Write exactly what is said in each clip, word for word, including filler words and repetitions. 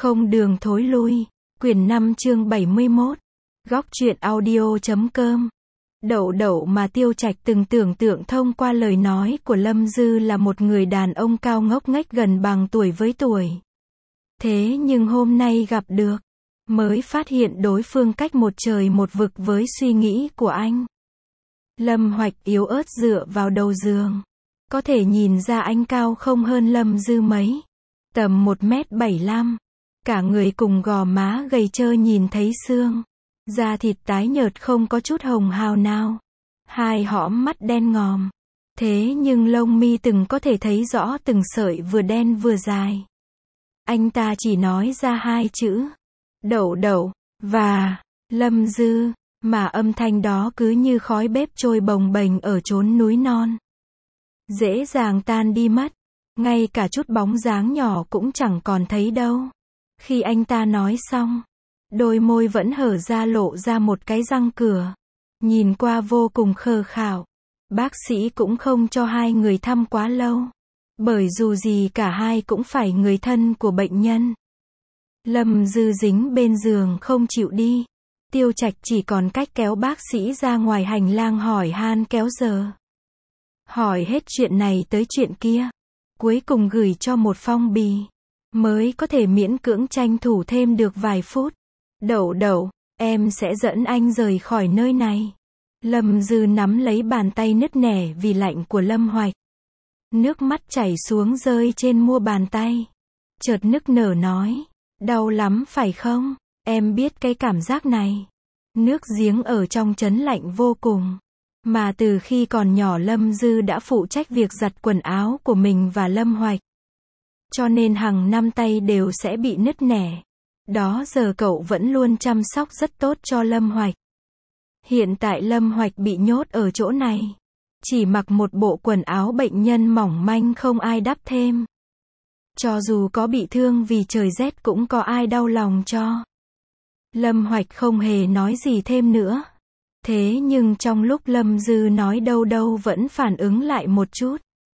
Không đường thối lui. Quyển năm chương bảy mươi mốt. Góc truyện audio chấm com. Đậu đậu mà Tiêu Trạch từng tưởng tượng thông qua lời nói của Lâm Dư là một người đàn ông cao ngốc nghếch gần bằng tuổi với tuổi. Thế nhưng hôm nay gặp được, mới phát hiện đối phương cách một trời một vực với suy nghĩ của anh. Lâm Hoạch yếu ớt dựa vào đầu giường. Có thể nhìn ra anh cao không hơn Lâm Dư mấy. Tầm một mét bảy lăm. Cả người cùng gò má gầy trơ nhìn thấy xương. Da thịt tái nhợt không có chút hồng hào nào. Hai hõm mắt đen ngòm. Thế nhưng lông mi từng có thể thấy rõ từng sợi vừa đen vừa dài. Anh ta chỉ nói ra hai chữ. Đậu đậu, và, Lâm Dư, mà âm thanh đó cứ như khói bếp trôi bồng bềnh ở chốn núi non. Dễ dàng tan đi mất. Ngay cả chút bóng dáng nhỏ cũng chẳng còn thấy đâu. Khi anh ta nói xong, đôi môi vẫn hở ra lộ ra một cái răng cửa. Nhìn qua vô cùng khờ khảo. Bác sĩ cũng không cho hai người thăm quá lâu. Bởi dù gì cả hai cũng phải người thân của bệnh nhân. Lâm Dư dính bên giường không chịu đi. Tiêu Trạch chỉ còn cách kéo bác sĩ ra ngoài hành lang hỏi han kéo giờ. Hỏi hết chuyện này tới chuyện kia. Cuối cùng gửi cho một phong bì. Mới có thể miễn cưỡng tranh thủ thêm được vài phút. Đậu đậu, em sẽ dẫn anh rời khỏi nơi này. Lâm Dư nắm lấy bàn tay nứt nẻ vì lạnh của Lâm Hoạch. Nước mắt chảy xuống rơi trên mu bàn tay. Chợt nức nở nói. Đau lắm phải không? Em biết cái cảm giác này. Nước giếng ở trong trấn lạnh vô cùng. Mà từ khi còn nhỏ Lâm Dư đã phụ trách việc giặt quần áo của mình và Lâm Hoạch. Cho nên hàng năm tay đều sẽ bị nứt nẻ. Đó giờ cậu vẫn luôn chăm sóc rất tốt cho Lâm Hoạch. Hiện tại Lâm Hoạch bị nhốt ở chỗ này. Chỉ mặc một bộ quần áo bệnh nhân mỏng manh không ai đắp thêm. Cho dù có bị thương vì trời rét cũng có ai đau lòng cho. Lâm Hoạch không hề nói gì thêm nữa. Thế nhưng trong lúc Lâm Dư nói đâu đâu vẫn phản ứng lại một chút.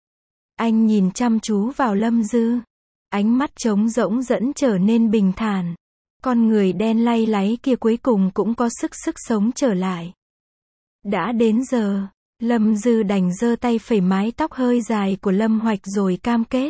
Anh nhìn chăm chú vào Lâm Dư. Ánh mắt trống rỗng dẫn trở nên bình thản. Con người đen lay láy kia cuối cùng cũng có sức sức sống trở lại. Đã đến giờ, Lâm Dư đành giơ tay phẩy mái tóc hơi dài của Lâm Hoạch rồi cam kết.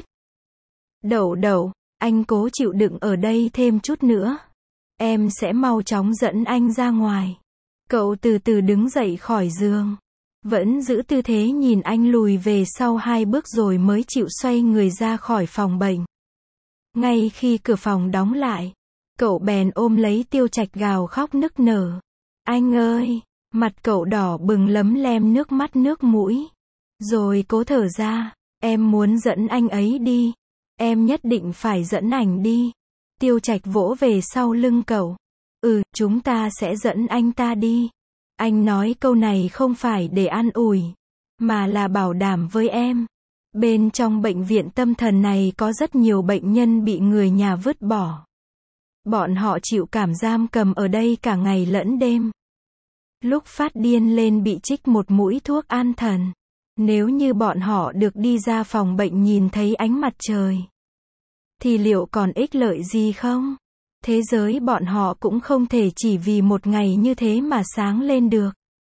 Đậu đậu, anh cố chịu đựng ở đây thêm chút nữa. Em sẽ mau chóng dẫn anh ra ngoài. Cậu từ từ đứng dậy khỏi giường. Vẫn giữ tư thế nhìn anh lùi về sau hai bước rồi mới chịu xoay người ra khỏi phòng bệnh. Ngay khi cửa phòng đóng lại, cậu bèn ôm lấy Tiêu Trạch gào khóc nức nở. Anh ơi! Mặt cậu đỏ bừng lấm lem nước mắt nước mũi. Rồi cố thở ra. Em muốn dẫn anh ấy đi. Em nhất định phải dẫn ảnh đi. Tiêu Trạch vỗ về sau lưng cậu. Ừ, chúng ta sẽ dẫn anh ta đi. Anh nói câu này không phải để an ủi, mà là bảo đảm với em. Bên trong bệnh viện tâm thần này có rất nhiều bệnh nhân bị người nhà vứt bỏ. Bọn họ chịu cảm giam cầm ở đây cả ngày lẫn đêm. Lúc phát điên lên bị trích một mũi thuốc an thần. Nếu như bọn họ được đi ra phòng bệnh nhìn thấy ánh mặt trời, thì liệu còn ích lợi gì không? Thế giới bọn họ cũng không thể chỉ vì một ngày như thế mà sáng lên được.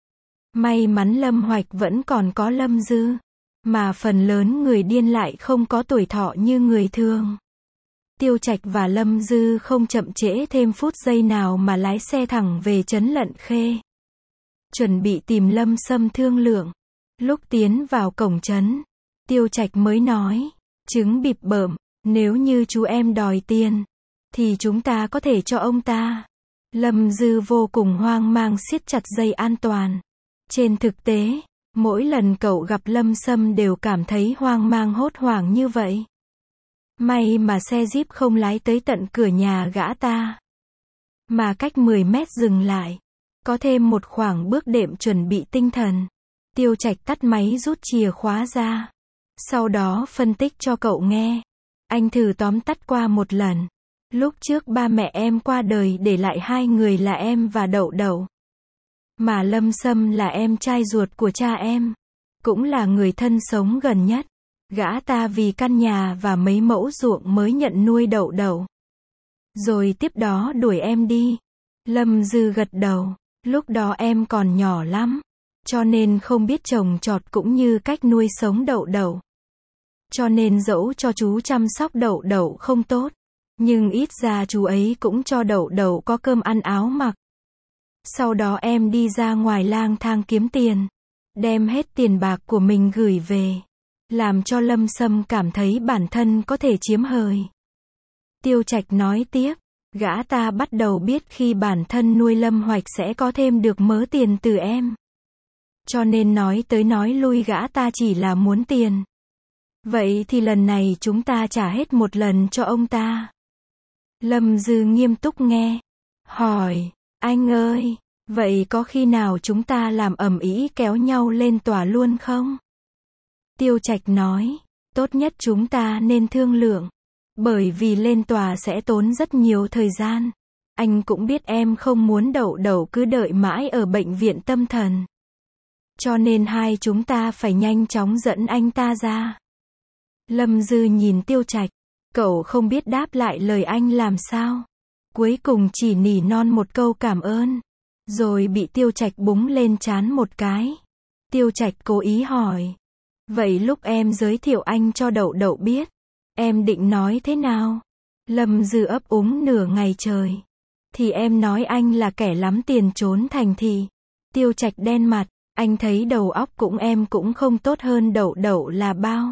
May mắn Lâm Hoạch vẫn còn có Lâm Dư. Mà phần lớn người điên lại không có tuổi thọ như người thường. Tiêu Trạch và Lâm Dư không chậm trễ thêm phút giây nào mà lái xe thẳng về trấn Lận Khê. Chuẩn bị tìm Lâm Sâm thương lượng. Lúc tiến vào cổng trấn, Tiêu Trạch mới nói. Trứng bịp bợm, nếu như chú em đòi tiền, thì chúng ta có thể cho ông ta. Lâm Dư vô cùng hoang mang siết chặt dây an toàn. Trên thực tế, mỗi lần cậu gặp Lâm Sâm đều cảm thấy hoang mang hốt hoảng như vậy. May mà xe Jeep không lái tới tận cửa nhà gã ta, mà cách mười mét dừng lại. Có thêm một khoảng bước đệm chuẩn bị tinh thần. Tiêu Trạch tắt máy rút chìa khóa ra. Sau đó phân tích cho cậu nghe. Anh thử tóm tắt qua một lần. Lúc trước ba mẹ em qua đời để lại hai người là em và Đậu Đậu. Mà Lâm Sâm là em trai ruột của cha em. Cũng là người thân sống gần nhất. Gã ta vì căn nhà và mấy mẫu ruộng mới nhận nuôi Đậu Đậu. rồi tiếp đó đuổi em đi. Lâm Dư gật đầu, lúc đó em còn nhỏ lắm, cho nên không biết trồng trọt cũng như cách nuôi sống đậu đậu. Cho nên dẫu cho chú chăm sóc đậu đậu không tốt, nhưng ít ra chú ấy cũng cho đậu đậu có cơm ăn áo mặc. Sau đó em đi ra ngoài lang thang kiếm tiền, đem hết tiền bạc của mình gửi về, làm cho Lâm Sâm cảm thấy bản thân có thể chiếm hời. Tiêu Trạch nói tiếp, gã ta bắt đầu biết khi bản thân nuôi Lâm Hoạch sẽ có thêm được mớ tiền từ em. Cho nên nói tới nói lui gã ta chỉ là muốn tiền. Vậy thì lần này chúng ta trả hết một lần cho ông ta. Lâm Dư nghiêm túc nghe, hỏi, anh ơi, vậy có khi nào chúng ta làm ầm ĩ kéo nhau lên tòa luôn không? Tiêu Trạch nói, tốt nhất chúng ta nên thương lượng, bởi vì lên tòa sẽ tốn rất nhiều thời gian. Anh cũng biết em không muốn đậu đậu cứ đợi mãi ở bệnh viện tâm thần. Cho nên hai chúng ta phải nhanh chóng dẫn anh ta ra. Lâm Dư nhìn Tiêu Trạch, cậu không biết đáp lại lời anh làm sao. Cuối cùng chỉ nỉ non một câu cảm ơn, rồi bị Tiêu Trạch búng lên trán một cái. Tiêu Trạch cố ý hỏi, vậy lúc em giới thiệu anh cho đậu đậu biết, em định nói thế nào? Lâm Dư ấp úng nửa ngày trời. Thì em nói anh là kẻ lắm tiền trốn thành thị. Tiêu Trạch đen mặt, anh thấy đầu óc cũng em cũng không tốt hơn đậu đậu là bao.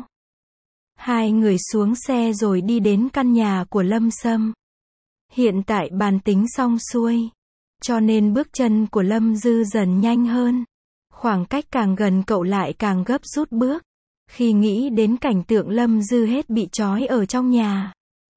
Hai người xuống xe rồi đi đến căn nhà của Lâm Sâm. Hiện tại bàn tính xong xuôi, cho nên bước chân của Lâm Dư dần nhanh hơn. Khoảng cách càng gần cậu lại càng gấp rút bước. Khi nghĩ đến cảnh tượng Lâm Dư hết bị trói ở trong nhà,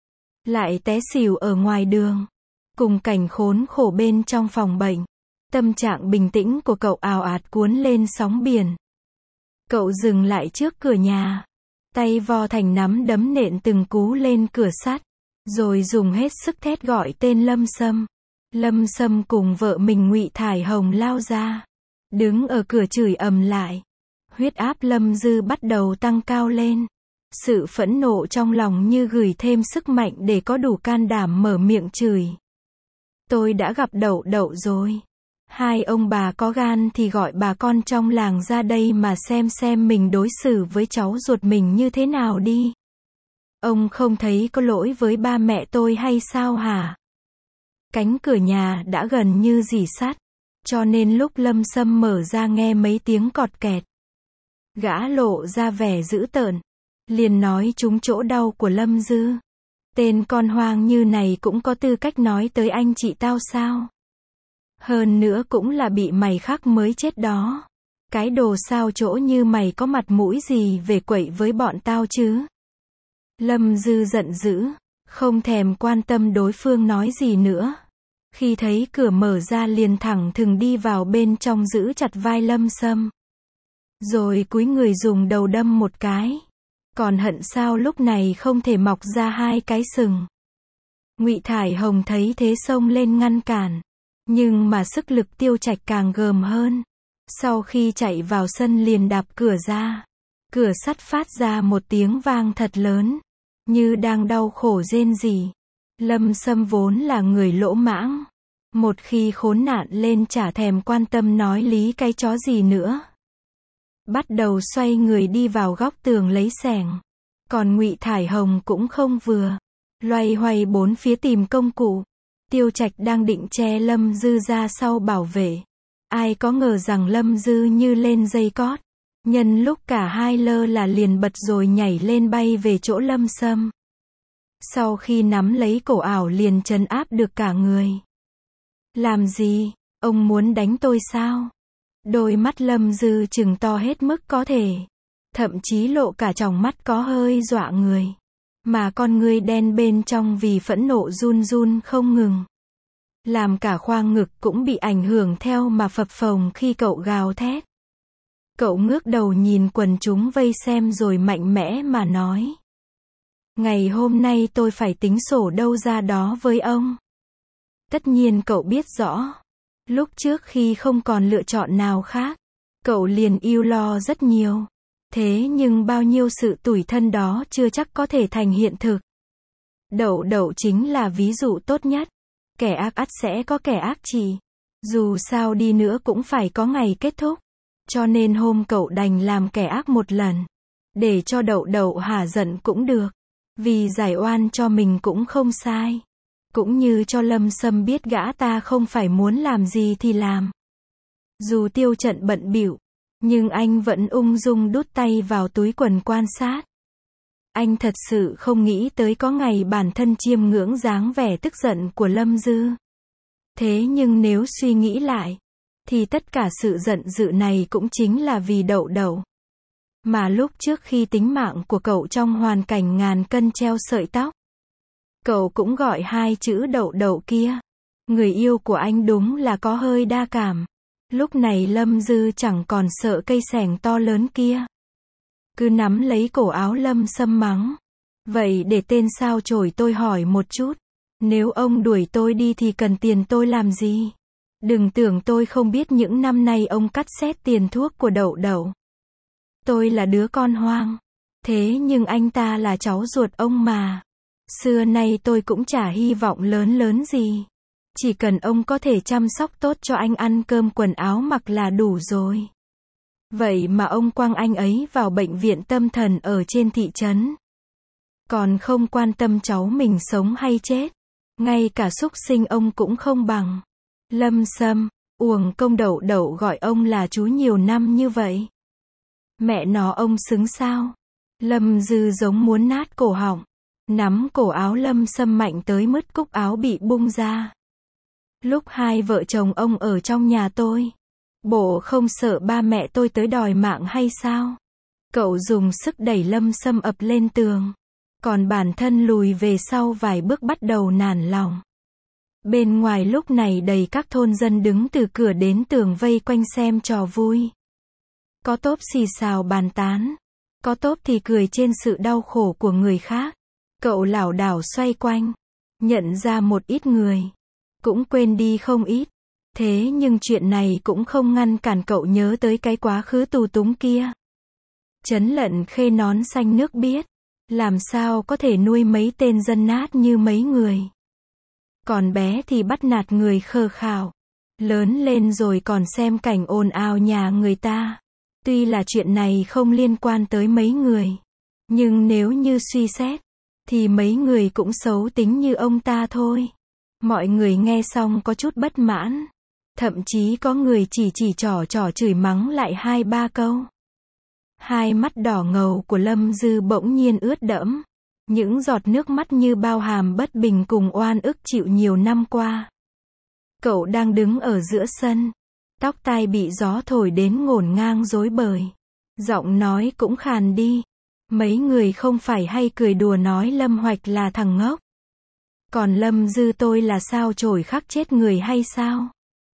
lại té xỉu ở ngoài đường, cùng cảnh khốn khổ bên trong phòng bệnh, tâm trạng bình tĩnh của cậu ào ạt cuốn lên sóng biển. Cậu dừng lại trước cửa nhà, tay vo thành nắm đấm nện từng cú lên cửa sắt, rồi dùng hết sức thét gọi tên Lâm Sâm. Lâm Sâm cùng vợ mình Ngụy Thải Hồng lao ra, đứng ở cửa chửi ầm lại. Huyết áp Lâm Dư bắt đầu tăng cao lên. Sự phẫn nộ trong lòng như gửi thêm sức mạnh để có đủ can đảm mở miệng chửi. Tôi đã gặp đậu đậu rồi. Hai ông bà có gan thì gọi bà con trong làng ra đây mà xem xem mình đối xử với cháu ruột mình như thế nào đi. Ông không thấy có lỗi với ba mẹ tôi hay sao hả? Cánh cửa nhà đã gần như rỉ sắt, cho nên lúc Lâm Sâm mở ra nghe mấy tiếng cọt kẹt, gã lộ ra vẻ dữ tợn, liền nói trúng chỗ đau của Lâm Dư. Tên con hoang như này cũng có tư cách nói tới anh chị tao sao? Hơn nữa cũng là bị mày khắc mới chết đó. Cái đồ sao chỗ như mày có mặt mũi gì về quậy với bọn tao chứ? Lâm Dư giận dữ, không thèm quan tâm đối phương nói gì nữa. Khi thấy cửa mở ra liền thẳng thừng đi vào bên trong giữ chặt vai Lâm Sâm. Rồi cúi người dùng đầu đâm một cái. Còn hận sao lúc này không thể mọc ra hai cái sừng. Ngụy Thải Hồng thấy thế xông lên ngăn cản. Nhưng mà sức lực Tiêu Trạch càng gờm hơn. Sau khi chạy vào sân liền đạp cửa ra. Cửa sắt phát ra một tiếng vang thật lớn, như đang đau khổ rên rỉ. Lâm Sâm vốn là người lỗ mãng. Một khi khốn nạn lên chả thèm quan tâm nói lý cái chó gì nữa. Bắt đầu xoay người đi vào góc tường lấy xẻng. Còn Ngụy Thải Hồng cũng không vừa. Loay hoay bốn phía tìm công cụ. Tiêu Trạch đang định che Lâm Dư ra sau bảo vệ. Ai có ngờ rằng Lâm Dư như lên dây cót. Nhân lúc cả hai lơ là liền bật rồi nhảy lên bay về chỗ Lâm Sâm. Sau khi nắm lấy cổ ảo liền trấn áp được cả người. Làm gì? Ông muốn đánh tôi sao? Đôi mắt Lâm Dư trừng to hết mức có thể. Thậm chí lộ cả tròng mắt có hơi dọa người. Mà con ngươi đen bên trong vì phẫn nộ run run không ngừng. Làm cả khoang ngực cũng bị ảnh hưởng theo mà phập phồng khi cậu gào thét. Cậu ngước đầu nhìn quần chúng vây xem rồi mạnh mẽ mà nói. Ngày hôm nay tôi phải tính sổ đâu ra đó với ông. Tất nhiên cậu biết rõ. Lúc trước khi không còn lựa chọn nào khác, cậu liền ưu lo rất nhiều. Thế nhưng bao nhiêu sự tủi thân đó chưa chắc có thể thành hiện thực. Đậu đậu chính là ví dụ tốt nhất. Kẻ ác ắt sẽ có kẻ ác trị. Dù sao đi nữa cũng phải có ngày kết thúc. Cho nên hôm cậu đành làm kẻ ác một lần. Để cho đậu đậu hả giận cũng được. Vì giải oan cho mình cũng không sai. Cũng như cho Lâm Sâm biết gã ta không phải muốn làm gì thì làm. Dù Tiêu Trận bận bịu, nhưng anh vẫn ung dung đút tay vào túi quần quan sát. Anh thật sự không nghĩ tới có ngày bản thân chiêm ngưỡng dáng vẻ tức giận của Lâm Dư. Thế nhưng nếu suy nghĩ lại, thì tất cả sự giận dữ này cũng chính là vì đậu đậu. Mà lúc trước khi tính mạng của cậu trong hoàn cảnh ngàn cân treo sợi tóc, cậu cũng gọi hai chữ đậu đậu kia. Người yêu của anh đúng là có hơi đa cảm. Lúc này Lâm Dư chẳng còn sợ cây xẻng to lớn kia. Cứ nắm lấy cổ áo Lâm Sâm mắng. Vậy để tên sao chổi tôi hỏi một chút. Nếu ông đuổi tôi đi thì cần tiền tôi làm gì? Đừng tưởng tôi không biết những năm nay ông cắt xét tiền thuốc của đậu đậu. Tôi là đứa con hoang. Thế nhưng anh ta là cháu ruột ông mà. Xưa nay tôi cũng chả hy vọng lớn lớn gì. Chỉ cần ông có thể chăm sóc tốt cho anh ăn cơm quần áo mặc là đủ rồi. Vậy mà ông quăng anh ấy vào bệnh viện tâm thần ở trên thị trấn. Còn không quan tâm cháu mình sống hay chết. Ngay cả súc sinh ông cũng không bằng. Lâm Sâm, uổng công đậu đậu gọi ông là chú nhiều năm như vậy. Mẹ nó ông xứng sao? Lâm Dư giống muốn nát cổ họng. Nắm cổ áo Lâm Sâm mạnh tới mức cúc áo bị bung ra. Lúc hai vợ chồng ông ở trong nhà tôi, bộ không sợ ba mẹ tôi tới đòi mạng hay sao? Cậu dùng sức đẩy Lâm Sâm ập lên tường. Còn bản thân lùi về sau vài bước bắt đầu nản lòng. Bên ngoài lúc này đầy các thôn dân đứng từ cửa đến tường vây quanh xem trò vui. Có tốp xì xào bàn tán. Có tốp thì cười trên sự đau khổ của người khác. Cậu lảo đảo xoay quanh. Nhận ra một ít người. Cũng quên đi không ít. Thế nhưng chuyện này cũng không ngăn cản cậu nhớ tới cái quá khứ tù túng kia. Trấn Lận Khê nón xanh nước biếc. Làm sao có thể nuôi mấy tên dân nát như mấy người. Còn bé thì bắt nạt người khờ khạo. Lớn lên rồi còn xem cảnh ồn ào nhà người ta. Tuy là chuyện này không liên quan tới mấy người. Nhưng nếu như suy xét, thì mấy người cũng xấu tính như ông ta thôi. Mọi người nghe xong có chút bất mãn. Thậm chí có người chỉ chỉ trỏ trỏ chửi mắng lại hai ba câu. Hai mắt đỏ ngầu của Lâm Dư bỗng nhiên ướt đẫm. Những giọt nước mắt như bao hàm bất bình cùng oan ức chịu nhiều năm qua. Cậu đang đứng ở giữa sân. Tóc tai bị gió thổi đến ngổn ngang rối bời. Giọng nói cũng khàn đi. Mấy người không phải hay cười đùa nói Lâm Hoạch là thằng ngốc. Còn Lâm Dư tôi là sao chổi khắc chết người hay sao?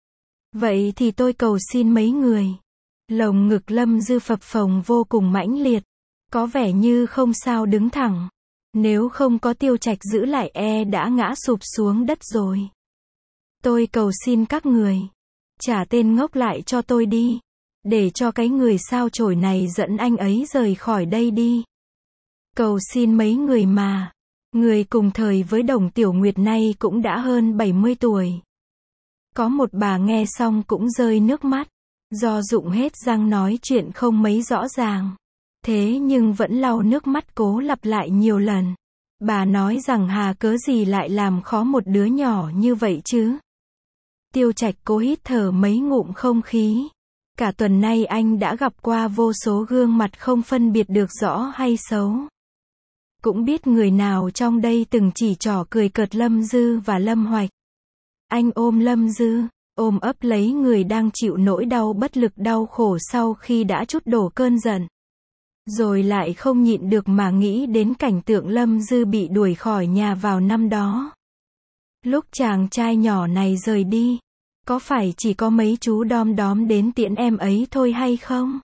Vậy thì tôi cầu xin mấy người. Lồng ngực Lâm Dư phập phồng vô cùng mãnh liệt. Có vẻ như không sao đứng thẳng. Nếu không có Tiêu Trạch giữ lại e đã ngã sụp xuống đất rồi. Tôi cầu xin các người. Trả tên ngốc lại cho tôi đi. Để cho cái người sao chổi này dẫn anh ấy rời khỏi đây đi. Cầu xin mấy người mà. Người cùng thời với Đồng Tiểu Nguyệt nay cũng đã hơn bảy mươi tuổi. Có một bà nghe xong cũng rơi nước mắt. Do dụng hết răng nói chuyện không mấy rõ ràng. Thế nhưng vẫn lau nước mắt cố lặp lại nhiều lần. Bà nói rằng hà cớ gì lại làm khó một đứa nhỏ như vậy chứ. Tiêu Trạch cố hít thở mấy ngụm không khí. Cả tuần nay anh đã gặp qua vô số gương mặt không phân biệt được rõ hay xấu. Cũng biết người nào trong đây từng chỉ trỏ cười cợt Lâm Dư và Lâm Hoạch. Anh ôm Lâm Dư, ôm ấp lấy người đang chịu nỗi đau bất lực đau khổ sau khi đã trút đổ cơn giận. Rồi lại không nhịn được mà nghĩ đến cảnh tượng Lâm Dư bị đuổi khỏi nhà vào năm đó. Lúc chàng trai nhỏ này rời đi, có phải chỉ có mấy chú đom đóm đến tiễn em ấy thôi hay không?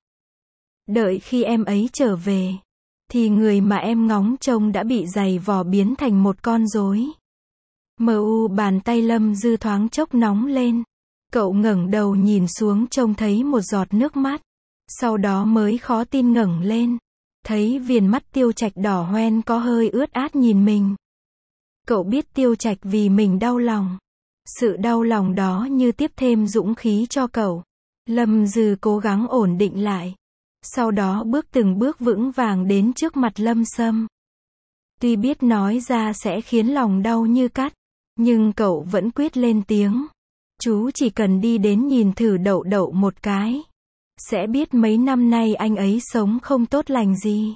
Đợi khi em ấy trở về, thì người mà em ngóng trông đã bị giày vò biến thành một con rối. Mờ u bàn tay Lâm Dư thoáng chốc nóng lên. Cậu ngẩng đầu nhìn xuống trông thấy một giọt nước mắt. Sau đó mới khó tin ngẩng lên. Thấy viền mắt Tiêu Trạch đỏ hoen có hơi ướt át nhìn mình. Cậu biết Tiêu Trạch vì mình đau lòng. Sự đau lòng đó như tiếp thêm dũng khí cho cậu. Lâm Dư cố gắng ổn định lại. Sau đó bước từng bước vững vàng đến trước mặt Lâm Sâm. Tuy biết nói ra sẽ khiến lòng đau như cắt, nhưng cậu vẫn quyết lên tiếng. Chú chỉ cần đi đến nhìn thử Đậu Đậu một cái, sẽ biết mấy năm nay anh ấy sống không tốt lành gì.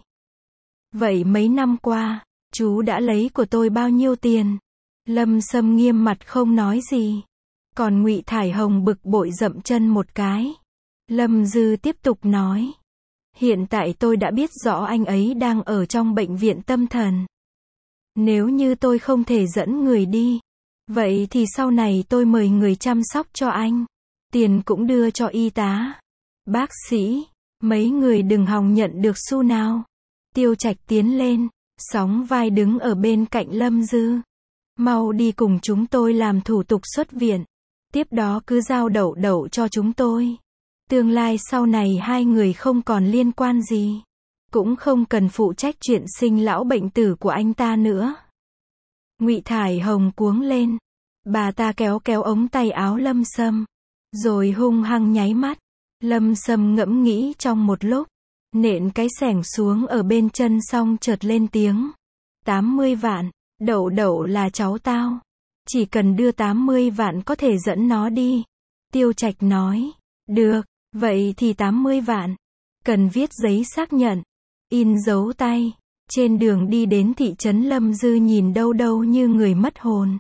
Vậy mấy năm qua, chú đã lấy của tôi bao nhiêu tiền? Lâm Sâm nghiêm mặt không nói gì. Còn Ngụy Thải Hồng bực bội dậm chân một cái. Lâm Dư tiếp tục nói. Hiện tại tôi đã biết rõ anh ấy đang ở trong bệnh viện tâm thần. Nếu như tôi không thể dẫn người đi, vậy thì sau này tôi mời người chăm sóc cho anh. Tiền cũng đưa cho y tá, bác sĩ, mấy người đừng hòng nhận được xu nào. Tiêu Trạch tiến lên, sóng vai đứng ở bên cạnh Lâm Dư. Mau đi cùng chúng tôi làm thủ tục xuất viện. Tiếp đó cứ giao Đậu Đậu cho chúng tôi. Tương lai sau này hai người không còn liên quan gì. Cũng không cần phụ trách chuyện sinh lão bệnh tử của anh ta nữa. Ngụy Thải Hồng cuống lên. Bà ta kéo kéo ống tay áo Lâm Sâm. Rồi hung hăng nháy mắt. Lâm Sâm ngẫm nghĩ trong một lúc. Nện cái xẻng xuống ở bên chân xong chợt lên tiếng. tám mươi vạn. Đậu Đậu là cháu tao. Chỉ cần đưa tám mươi vạn có thể dẫn nó đi. Tiêu Trạch nói. Được, vậy thì tám mươi vạn. Cần viết giấy xác nhận. In dấu tay. Trên đường đi đến thị trấn Lâm Dư nhìn đâu đâu như người mất hồn.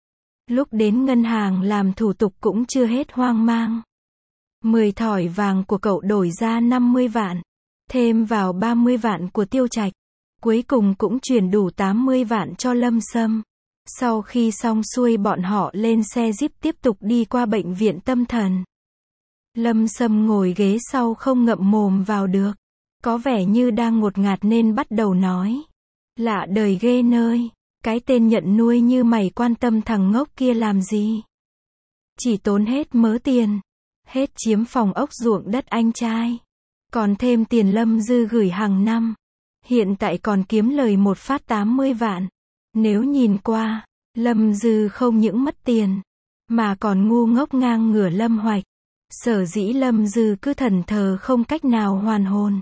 Lúc đến ngân hàng làm thủ tục cũng chưa hết hoang mang. mười thỏi vàng của cậu đổi ra năm mươi vạn. Thêm vào ba mươi vạn của Tiêu Trạch. Cuối cùng cũng chuyển đủ tám mươi vạn cho Lâm Sâm. Sau khi xong xuôi bọn họ lên xe Jeep tiếp tục đi qua bệnh viện tâm thần. Lâm Sâm ngồi ghế sau không ngậm mồm vào được. Có vẻ như đang ngột ngạt nên bắt đầu nói. Lạ đời ghê nơi. Cái tên nhận nuôi như mày quan tâm thằng ngốc kia làm gì? Chỉ tốn hết mớ tiền. Hết chiếm phòng ốc ruộng đất anh trai. Còn thêm tiền Lâm Dư gửi hàng năm. Hiện tại còn kiếm lời một phát tám mươi vạn. Nếu nhìn qua, Lâm Dư không những mất tiền, mà còn ngu ngốc ngang ngửa Lâm Hoạch. Sở dĩ Lâm Dư cứ thần thờ không cách nào hoàn hồn.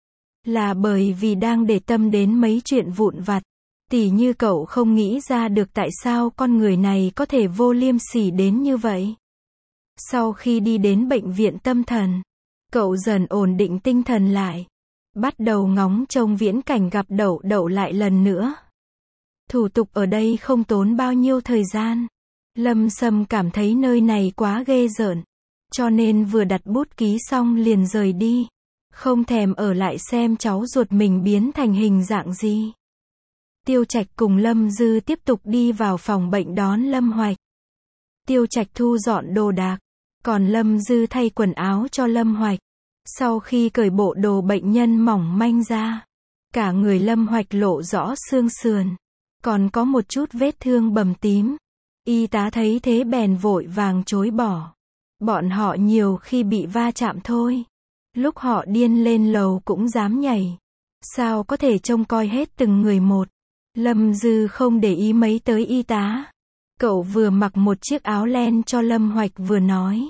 Là bởi vì đang để tâm đến mấy chuyện vụn vặt. Tỉ như cậu không nghĩ ra được tại sao con người này có thể vô liêm sỉ đến như vậy. Sau khi đi đến bệnh viện tâm thần, cậu dần ổn định tinh thần lại. Bắt đầu ngóng trông viễn cảnh gặp Đậu Đậu lại lần nữa. Thủ tục ở đây không tốn bao nhiêu thời gian. Lâm Sâm cảm thấy nơi này quá ghê rợn. Cho nên vừa đặt bút ký xong liền rời đi. Không thèm ở lại xem cháu ruột mình biến thành hình dạng gì. Tiêu Trạch cùng Lâm Dư tiếp tục đi vào phòng bệnh đón Lâm Hoạch. Tiêu Trạch thu dọn đồ đạc. Còn Lâm Dư thay quần áo cho Lâm Hoạch. Sau khi cởi bộ đồ bệnh nhân mỏng manh ra, cả người Lâm Hoạch lộ rõ xương sườn. Còn có một chút vết thương bầm tím. Y tá thấy thế bèn vội vàng chối bỏ. Bọn họ nhiều khi bị va chạm thôi. Lúc họ điên lên lầu cũng dám nhảy. Sao có thể trông coi hết từng người một. Lâm Dư không để ý mấy tới y tá. Cậu vừa mặc một chiếc áo len cho Lâm Hoạch vừa nói.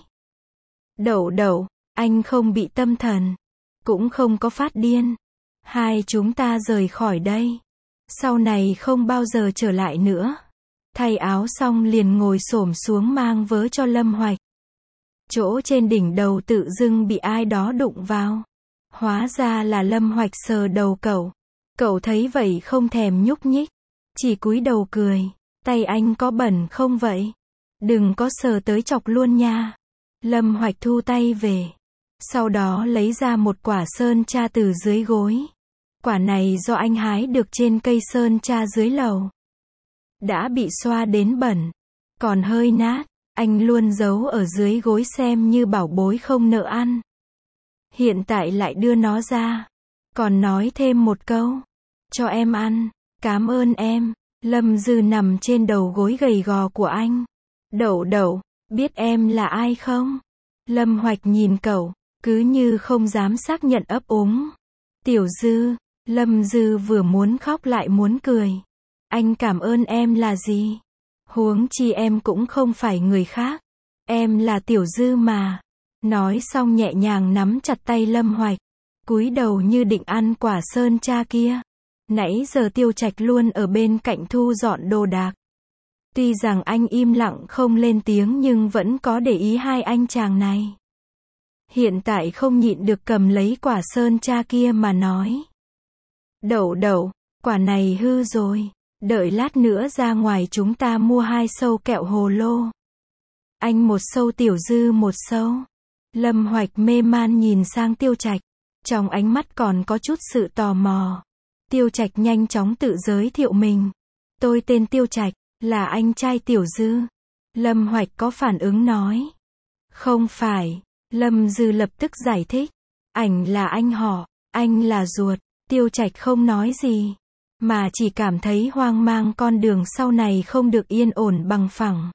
Đậu Đậu, anh không bị tâm thần. Cũng không có phát điên. Hai chúng ta rời khỏi đây. Sau này không bao giờ trở lại nữa. Thay áo xong liền ngồi xổm xuống mang vớ cho Lâm Hoạch. Chỗ trên đỉnh đầu tự dưng bị ai đó đụng vào. Hóa ra là Lâm Hoạch sờ đầu cậu. Cậu thấy vậy không thèm nhúc nhích. Chỉ cúi đầu cười. Tay anh có bẩn không vậy? Đừng có sờ tới chọc luôn nha. Lâm Hoạch thu tay về. Sau đó lấy ra một quả sơn tra từ dưới gối. Quả này do anh hái được trên cây sơn tra dưới lầu. Đã bị xoa đến bẩn. Còn hơi nát. Anh luôn giấu ở dưới gối xem như bảo bối không nợ ăn. Hiện tại lại đưa nó ra. Còn nói thêm một câu. Cho em ăn. Cảm ơn em. Lâm Dư nằm trên đầu gối gầy gò của anh. Đậu Đậu, biết em là ai không? Lâm Hoạch nhìn cậu, cứ như không dám xác nhận ấp úng. Tiểu Dư. Lâm Dư vừa muốn khóc lại muốn cười. Anh cảm ơn em là gì? Huống chi em cũng không phải người khác. Em là Tiểu Dư mà. Nói xong nhẹ nhàng nắm chặt tay Lâm Hoạch, cúi đầu như định ăn quả sơn tra kia. Nãy giờ Tiêu Trạch luôn ở bên cạnh thu dọn đồ đạc. Tuy rằng anh im lặng không lên tiếng nhưng vẫn có để ý hai anh chàng này. Hiện tại không nhịn được cầm lấy quả sơn tra kia mà nói. Đậu đậu, quả này hư rồi. Đợi lát nữa ra ngoài chúng ta mua hai sâu kẹo hồ lô. Anh một sâu, Tiểu Dư một sâu. Lâm Hoạch mê man nhìn sang Tiêu Trạch. Trong ánh mắt còn có chút sự tò mò. Tiêu Trạch nhanh chóng tự giới thiệu mình. Tôi tên Tiêu Trạch, là anh trai Tiểu Dư. Lâm Hoạch có phản ứng nói. Không phải. Lâm Dư lập tức giải thích. Ảnh là anh họ, anh là ruột. Tiêu Trạch không nói gì, mà chỉ cảm thấy hoang mang, con đường sau này không được yên ổn bằng phẳng.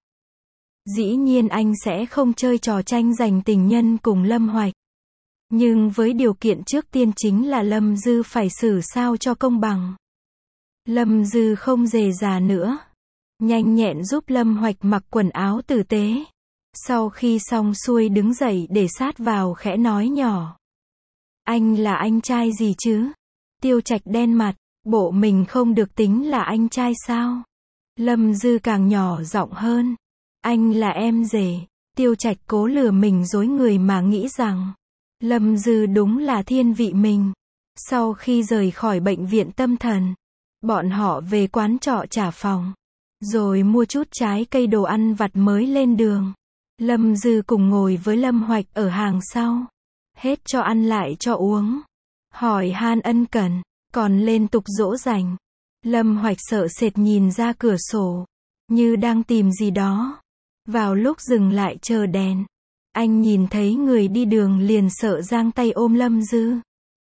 Dĩ nhiên anh sẽ không chơi trò tranh giành tình nhân cùng Lâm Hoạch. Nhưng với điều kiện trước tiên chính là Lâm Dư phải xử sao cho công bằng. Lâm Dư không dề dà nữa. Nhanh nhẹn giúp Lâm Hoạch mặc quần áo tử tế. Sau khi xong xuôi đứng dậy để sát vào khẽ nói nhỏ. Anh là anh trai gì chứ? Tiêu Trạch đen mặt, bộ mình không được tính là anh trai sao? Lâm Dư càng nhỏ giọng hơn. Anh là em rể. Tiêu Trạch cố lừa mình dối người mà nghĩ rằng Lâm Dư đúng là thiên vị mình. Sau khi rời khỏi bệnh viện tâm thần, bọn họ về quán trọ trả phòng, rồi mua chút trái cây đồ ăn vặt mới lên đường. Lâm Dư cùng ngồi với Lâm Hoạch ở hàng sau. Hết cho ăn lại cho uống. Hỏi han ân cần, còn liên tục dỗ dành. Lâm Hoạch sợ sệt nhìn ra cửa sổ, như đang tìm gì đó. Vào lúc dừng lại chờ đèn, anh nhìn thấy người đi đường liền sợ giang tay ôm Lâm Dư.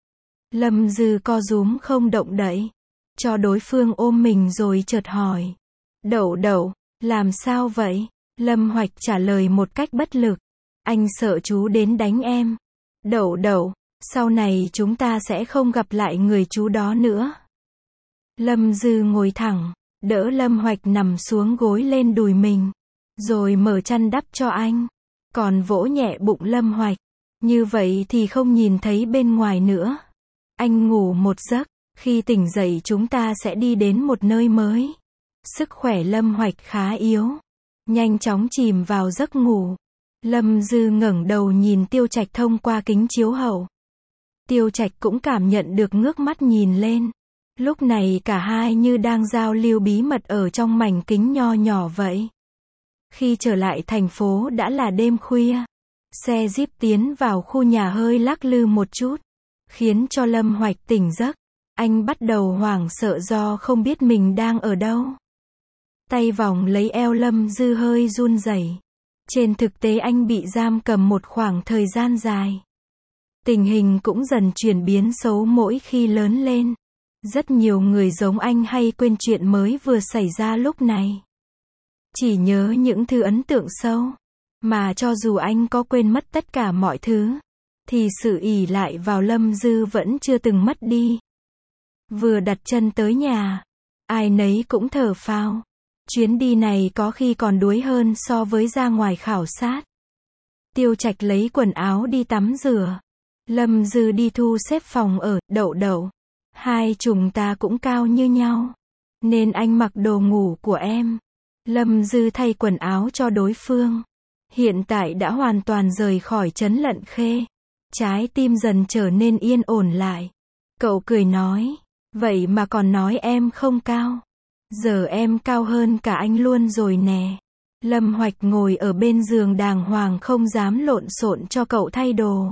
Lâm Dư co rúm không động đậy, cho đối phương ôm mình rồi chợt hỏi. Đậu đậu, làm sao vậy? Lâm Hoạch trả lời một cách bất lực. Anh sợ chú đến đánh em. Đậu đậu, sau này chúng ta sẽ không gặp lại người chú đó nữa. Lâm Dư ngồi thẳng, đỡ Lâm Hoạch nằm xuống gối lên đùi mình, rồi mở chăn đắp cho anh, còn vỗ nhẹ bụng Lâm Hoạch. Như vậy thì không nhìn thấy bên ngoài nữa. Anh ngủ một giấc, khi tỉnh dậy chúng ta sẽ đi đến một nơi mới. Sức khỏe Lâm Hoạch khá yếu, nhanh chóng chìm vào giấc ngủ. Lâm Dư ngẩng đầu nhìn Tiêu Trạch thông qua kính chiếu hậu. Tiêu Trạch cũng cảm nhận được, ngước mắt nhìn lên. Lúc này cả hai như đang giao lưu bí mật ở trong mảnh kính nho nhỏ vậy. Khi trở lại thành phố đã là đêm khuya. Xe Jeep tiến vào khu nhà hơi lắc lư một chút, khiến cho Lâm Hoạch tỉnh giấc. Anh bắt đầu hoảng sợ do không biết mình đang ở đâu. Tay vòng lấy eo Lâm Dư hơi run rẩy. Trên thực tế anh bị giam cầm một khoảng thời gian dài. Tình hình cũng dần chuyển biến xấu mỗi khi lớn lên. Rất nhiều người giống anh hay quên chuyện mới vừa xảy ra lúc này. Chỉ nhớ những thứ ấn tượng sâu. Mà cho dù anh có quên mất tất cả mọi thứ, thì sự ỷ lại vào Lâm Dư vẫn chưa từng mất đi. Vừa đặt chân tới nhà, ai nấy cũng thở phào. Chuyến đi này có khi còn đuối hơn so với ra ngoài khảo sát. Tiêu Trạch lấy quần áo đi tắm rửa. Lâm Dư đi thu xếp phòng ở. Đậu đậu, hai chúng ta cũng cao như nhau, nên anh mặc đồ ngủ của em. Lâm Dư thay quần áo cho đối phương. Hiện tại đã hoàn toàn rời khỏi trấn Lận Khê. Trái tim dần trở nên yên ổn lại. Cậu cười nói, vậy mà còn nói em không cao. Giờ em cao hơn cả anh luôn rồi nè. Lâm Hoạch ngồi ở bên giường đàng hoàng không dám lộn xộn cho cậu thay đồ.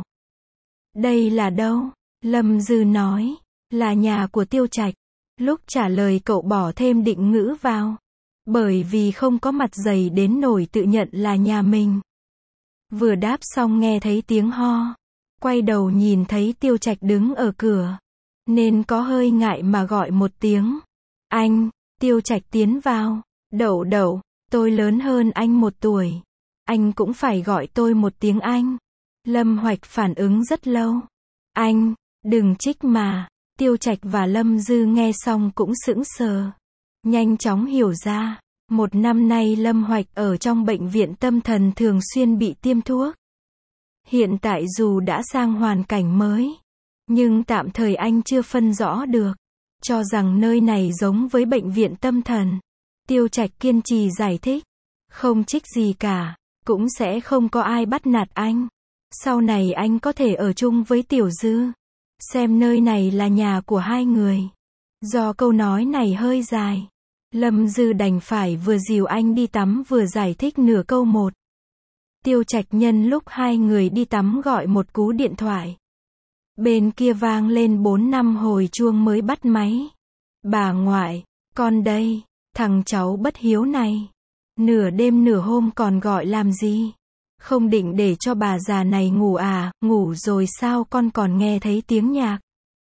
Đây là đâu? Lâm Dư nói, là nhà của Tiêu Trạch. Lúc trả lời cậu bỏ thêm định ngữ vào. Bởi vì không có mặt dày đến nổi tự nhận là nhà mình. Vừa đáp xong nghe thấy tiếng ho. Quay đầu nhìn thấy Tiêu Trạch đứng ở cửa, nên có hơi ngại mà gọi một tiếng. Anh. Tiêu Trạch tiến vào. Đậu đậu, tôi lớn hơn anh một tuổi. Anh cũng phải gọi tôi một tiếng anh. Lâm Hoạch phản ứng rất lâu. Anh, đừng trích mà. Tiêu Trạch và Lâm Dư nghe xong cũng sững sờ. Nhanh chóng hiểu ra, một năm nay Lâm Hoạch ở trong bệnh viện tâm thần thường xuyên bị tiêm thuốc. Hiện tại dù đã sang hoàn cảnh mới, nhưng tạm thời anh chưa phân rõ được, cho rằng nơi này giống với bệnh viện tâm thần. Tiêu Trạch kiên trì giải thích, không trích gì cả, cũng sẽ không có ai bắt nạt anh. Sau này anh có thể ở chung với Tiểu Dư, xem nơi này là nhà của hai người. Do câu nói này hơi dài, Lâm Dư đành phải vừa dìu anh đi tắm vừa giải thích nửa câu một. Tiêu Trạch nhân lúc hai người đi tắm gọi một cú điện thoại. Bên kia vang lên bốn năm hồi chuông mới bắt máy. Bà ngoại, con đây, thằng cháu bất hiếu này. Nửa đêm nửa hôm còn gọi làm gì? Không định để cho bà già này ngủ à, ngủ rồi sao con còn nghe thấy tiếng nhạc?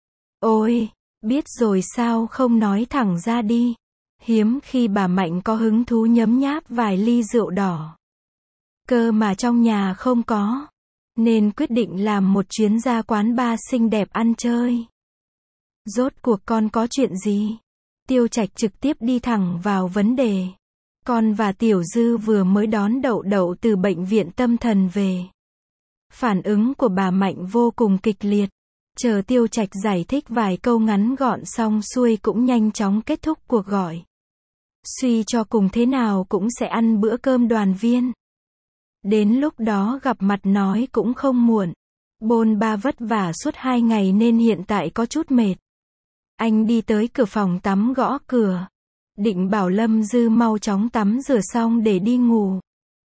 Ôi, biết rồi sao không nói thẳng ra đi. Hiếm khi bà Mạnh có hứng thú nhấm nháp vài ly rượu đỏ. Cơ mà trong nhà không có, nên quyết định làm một chuyến ra quán bar xinh đẹp ăn chơi. Rốt cuộc con có chuyện gì? Tiêu Trạch trực tiếp đi thẳng vào vấn đề. Con và Tiểu Dư vừa mới đón Đậu Đậu từ bệnh viện tâm thần về. Phản ứng của bà Mạnh vô cùng kịch liệt. Chờ Tiêu Trạch giải thích vài câu ngắn gọn xong xuôi cũng nhanh chóng kết thúc cuộc gọi. Suy cho cùng thế nào cũng sẽ ăn bữa cơm đoàn viên. Đến lúc đó gặp mặt nói cũng không muộn. Bôn ba vất vả suốt hai ngày nên hiện tại có chút mệt. Anh đi tới cửa phòng tắm gõ cửa. Định bảo Lâm Dư mau chóng tắm rửa xong để đi ngủ.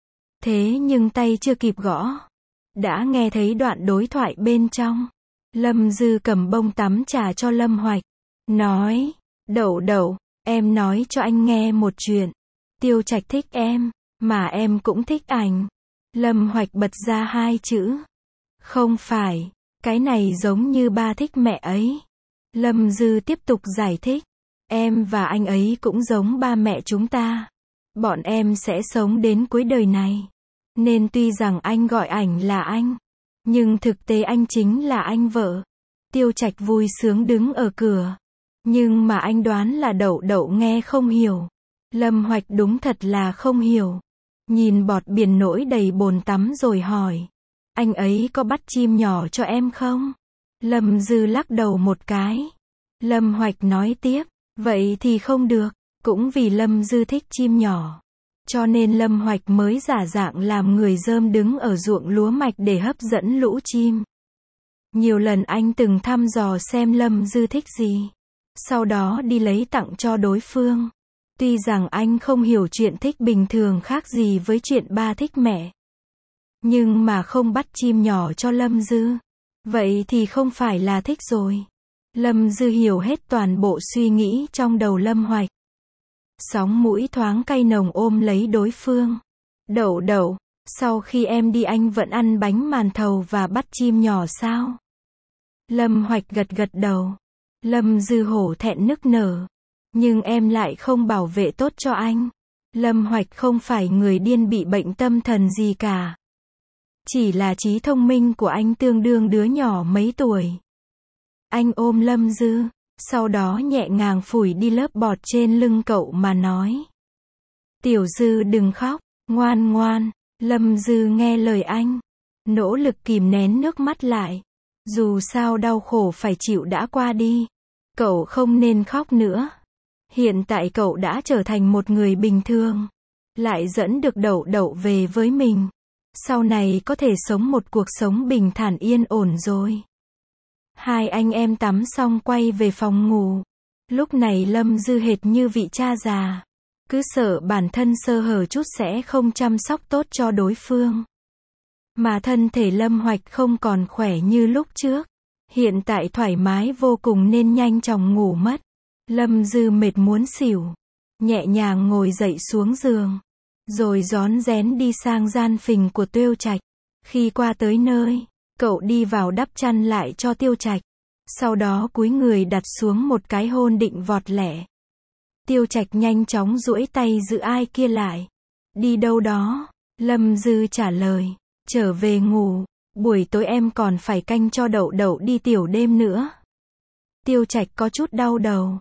Thế nhưng tay chưa kịp gõ, đã nghe thấy đoạn đối thoại bên trong. Lâm Dư cầm bông tắm trà cho Lâm Hoạch. Nói, Đậu Đậu, em nói cho anh nghe một chuyện. Tiêu Trạch thích em, mà em cũng thích ảnh. Lâm Hoạch bật ra hai chữ. Không phải, cái này giống như ba thích mẹ ấy. Lâm Dư tiếp tục giải thích. Em và anh ấy cũng giống ba mẹ chúng ta. Bọn em sẽ sống đến cuối đời này. Nên tuy rằng anh gọi ảnh là anh, nhưng thực tế anh chính là anh vợ. Tiêu Trạch vui sướng đứng ở cửa. Nhưng mà anh đoán là Đậu Đậu nghe không hiểu. Lâm Hoạch đúng thật là không hiểu. Nhìn bọt biển nổi đầy bồn tắm rồi hỏi. Anh ấy có bắt chim nhỏ cho em không? Lâm Dư lắc đầu một cái. Lâm Hoạch nói tiếp. Vậy thì không được. Cũng vì Lâm Dư thích chim nhỏ, cho nên Lâm Hoạch mới giả dạng làm người rơm đứng ở ruộng lúa mạch để hấp dẫn lũ chim. Nhiều lần anh từng thăm dò xem Lâm Dư thích gì, sau đó đi lấy tặng cho đối phương. Tuy rằng anh không hiểu chuyện thích bình thường khác gì với chuyện ba thích mẹ, nhưng mà không bắt chim nhỏ cho Lâm Dư, vậy thì không phải là thích rồi. Lâm Dư hiểu hết toàn bộ suy nghĩ trong đầu Lâm Hoạch. Sóng mũi thoáng cay nồng ôm lấy đối phương. Đậu Đậu, sau khi em đi anh vẫn ăn bánh màn thầu và bắt chim nhỏ sao? Lâm Hoạch gật gật đầu. Lâm Dư hổ thẹn nức nở. Nhưng em lại không bảo vệ tốt cho anh. Lâm Hoạch không phải người điên bị bệnh tâm thần gì cả. Chỉ là trí thông minh của anh tương đương đứa nhỏ mấy tuổi. Anh ôm Lâm Dư, sau đó nhẹ nhàng phủi đi lớp bọt trên lưng cậu mà nói. Tiểu Dư đừng khóc, ngoan ngoan. Lâm Dư nghe lời anh, nỗ lực kìm nén nước mắt lại. Dù sao đau khổ phải chịu đã qua đi. Cậu không nên khóc nữa. Hiện tại cậu đã trở thành một người bình thường. Lại dẫn được Đậu Đậu về với mình. Sau này có thể sống một cuộc sống bình thản yên ổn rồi. Hai anh em tắm xong quay về phòng ngủ. Lúc này Lâm Dư hệt như vị cha già. Cứ sợ bản thân sơ hở chút sẽ không chăm sóc tốt cho đối phương. Mà thân thể Lâm Hoạch không còn khỏe như lúc trước. Hiện tại thoải mái vô cùng nên nhanh chóng ngủ mất. Lâm Dư mệt muốn xỉu. Nhẹ nhàng ngồi dậy xuống giường. Rồi rón rén đi sang gian phình của Tiêu Trạch. Khi qua tới nơi, cậu đi vào đắp chăn lại cho Tiêu Trạch. Sau đó cúi người đặt xuống một cái hôn định vọt lẻ. Tiêu Trạch nhanh chóng duỗi tay giữ ai kia lại. Đi đâu đó? Lâm Dư trả lời. Trở về ngủ. Buổi tối em còn phải canh cho Đậu Đậu đi tiểu đêm nữa. Tiêu Trạch có chút đau đầu.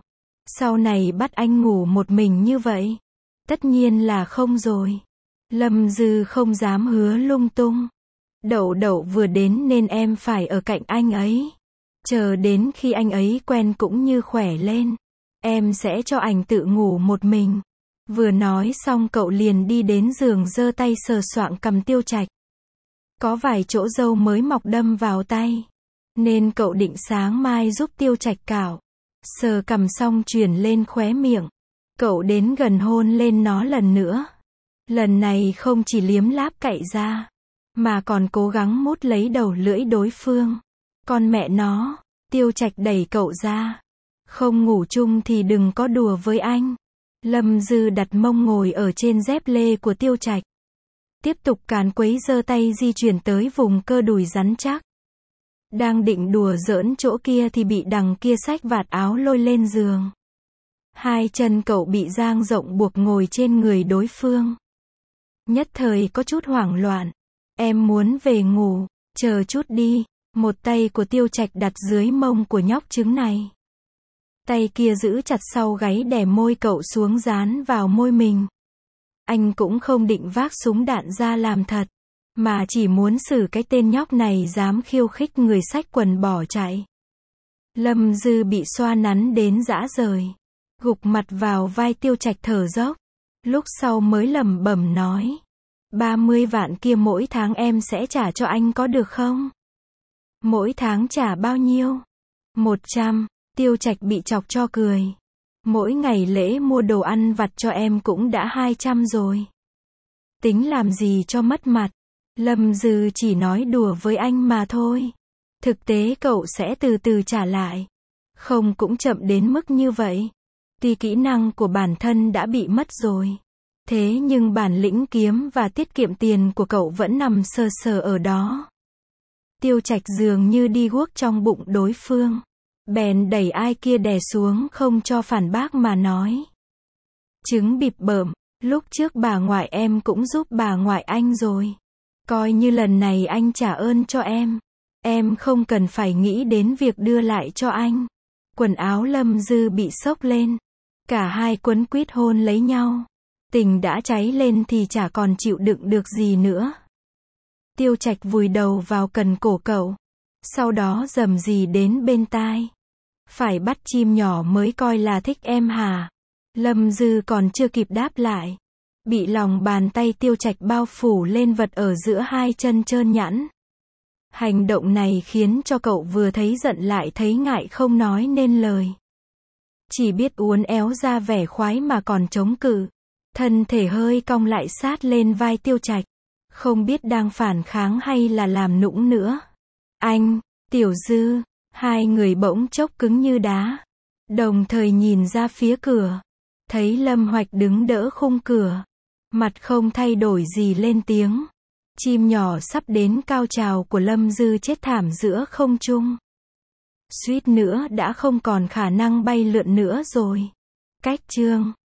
Sau này bắt anh ngủ một mình như vậy? Tất nhiên là không rồi. Lâm Dư không dám hứa lung tung. Đậu đậu vừa đến nên em phải ở cạnh anh ấy. Chờ đến khi anh ấy quen cũng như khỏe lên, em sẽ cho anh tự ngủ một mình. Vừa nói xong cậu liền đi đến giường giơ tay sờ soạng cằm Tiêu Trạch. Có vài chỗ râu mới mọc đâm vào tay, nên cậu định sáng mai giúp Tiêu Trạch cạo. Sờ cằm xong chuyển lên khóe miệng. Cậu đến gần hôn lên nó lần nữa. Lần này không chỉ liếm láp cạy ra, mà còn cố gắng mút lấy đầu lưỡi đối phương. Con mẹ nó, Tiêu Trạch đẩy cậu ra. Không ngủ chung thì đừng có đùa với anh. Lâm Dư đặt mông ngồi ở trên dép lê của Tiêu Trạch. Tiếp tục càn quấy giơ tay di chuyển tới vùng cơ đùi rắn chắc. Đang định đùa giỡn chỗ kia thì bị đằng kia xách vạt áo lôi lên giường. Hai chân cậu bị dang rộng buộc ngồi trên người đối phương. Nhất thời có chút hoảng loạn. Em muốn về ngủ, chờ chút đi. Một tay của Tiêu Trạch đặt dưới mông của nhóc trứng này. Tay kia giữ chặt sau gáy đè môi cậu xuống dán vào môi mình. Anh cũng không định vác súng đạn ra làm thật, mà chỉ muốn xử cái tên nhóc này dám khiêu khích người xách quần bỏ chạy. Lâm Dư bị xoa nắn đến rã rời, gục mặt vào vai Tiêu Trạch thở dốc. Lúc sau mới lẩm bẩm nói, ba mươi vạn kia mỗi tháng em sẽ trả cho anh có được không? Mỗi tháng trả bao nhiêu? một trăm. Tiêu Trạch bị chọc cho cười. Mỗi ngày lễ mua đồ ăn vặt cho em cũng đã hai trăm rồi. Tính làm gì cho mất mặt. Lâm Dư chỉ nói đùa với anh mà thôi. Thực tế cậu sẽ từ từ trả lại. Không cũng chậm đến mức như vậy. Tuy kỹ năng của bản thân đã bị mất rồi, thế nhưng bản lĩnh kiếm và tiết kiệm tiền của cậu vẫn nằm sờ sờ ở đó. Tiêu Trạch dường như đi guốc trong bụng đối phương. Bèn đẩy ai kia đè xuống không cho phản bác mà nói. Trứng bịp bợm, lúc trước bà ngoại em cũng giúp bà ngoại anh rồi. Coi như lần này anh trả ơn cho em. Em không cần phải nghĩ đến việc đưa lại cho anh. Quần áo Lâm Dư bị xốc lên. Cả hai quấn quýt hôn lấy nhau. Tình đã cháy lên thì chả còn chịu đựng được gì nữa. Tiêu Trạch vùi đầu vào cần cổ cậu. Sau đó rầm rì đến bên tai. Phải bắt chim nhỏ mới coi là thích em hả? Lâm Dư còn chưa kịp đáp lại. Bị lòng bàn tay Tiêu Trạch bao phủ lên vật ở giữa hai chân trơn nhẵn. Hành động này khiến cho cậu vừa thấy giận lại thấy ngại không nói nên lời. Chỉ biết uốn éo ra vẻ khoái mà còn chống cự. Thân thể hơi cong lại sát lên vai Tiêu Trạch. Không biết đang phản kháng hay là làm nũng nữa. Anh, Tiểu Dư, hai người bỗng chốc cứng như đá. Đồng thời nhìn ra phía cửa. Thấy Lâm Hoạch đứng đỡ khung cửa. Mặt không thay đổi gì lên tiếng. Chim nhỏ sắp đến cao trào của Lâm Dư chết thảm giữa không trung. Suýt nữa đã không còn khả năng bay lượn nữa rồi. Cách chương